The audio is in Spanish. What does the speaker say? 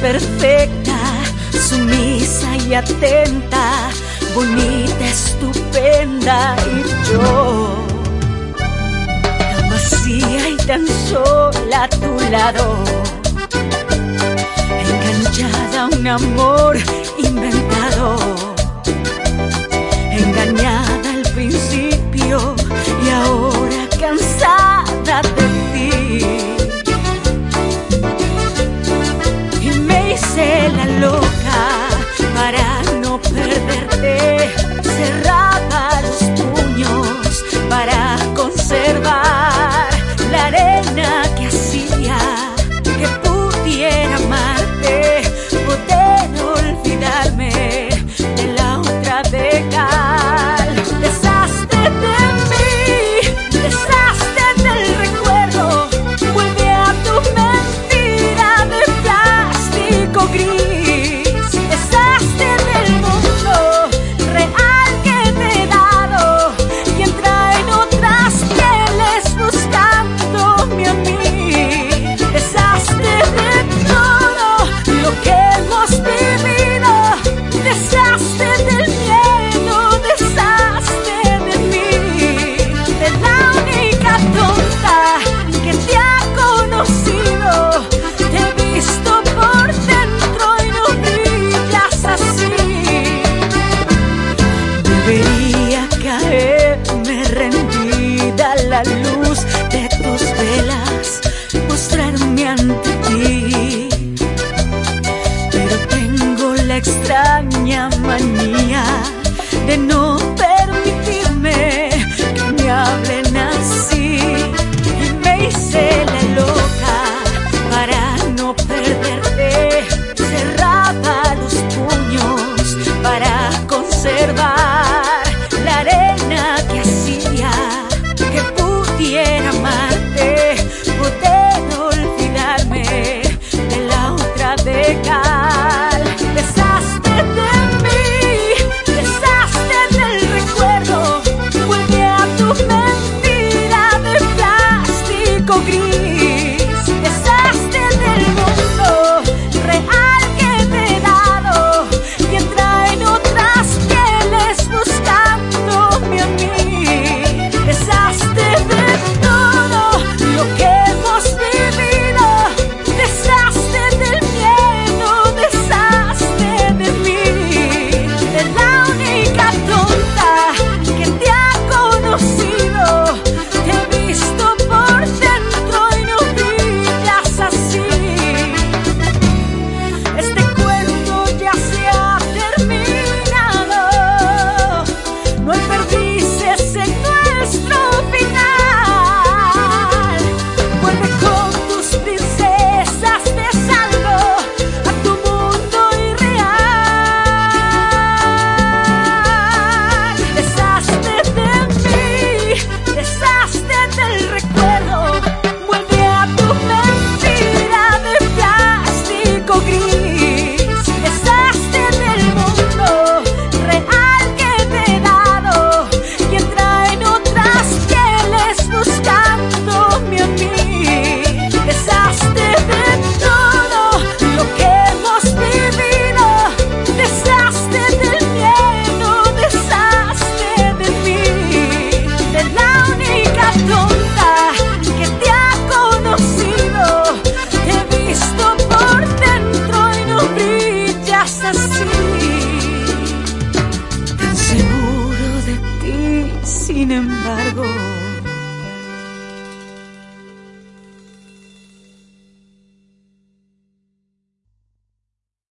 perfecta, sumisa y atenta, bonita, estupenda, y yo tan vacía y tan sola a tu lado, enganchada a un amor inventado, engañada al principio y ahora cansada de ti. Y me hice la loca para no perderte, cerraba los puños para conservar la arena que hacía que pudiera amarte, poder olvidarme de la otra de cal. Deshazte de mí, deshazte del recuerdo, vuelve a tu mentira de plástico gris. Deshazte del mundo real que te he dado y entra en otras pieles buscándome a mí. Deshazte de todo lo que hemos vivido, deshazte del miedo, deshazte de mí, de la única tonta que te ha conocido. Te he visto por dentro y no brillas así. Debería caerme rendida a la luz de tus velas, mostrarme ante ti, pero tengo la extraña manía de no permitirme que me hablen así. Y me hice la loca para no perderte, cerraba los puños para conservar la arena que hacía que pudiera amarte, poder olvidarme de la otra de cal. Deshazte de mí, deshazte del recuerdo, vuelve a tu mentira de plástico gris. Deshazte del mundo real que te he dado y entra en otras pieles buscándome a mí. Deshazte de todo lo que hemos vivido, deshazte del miedo, deshazte de mí, de la única tonta que te ha conocido. Te he visto por dentro y no brillas así. Este cuento ya se ha terminado, no hay perdices en nuestro final. Vuelve con tus princesas, te salvo a tu mundo irreal. Deshazte de mí, deshazte del recuerdo, vuelve a tu mentira de plástico gris. Deshazte del mundo real que te he dado y entra en otras pieles buscándome a mí. Deshazte de todo lo que hemos vivido, deshazte del miedo, deshazte de mí, de la única tonta que te ha conocido. Te he visto por dentro y no brillas así. Tan seguro de ti, sin embargo.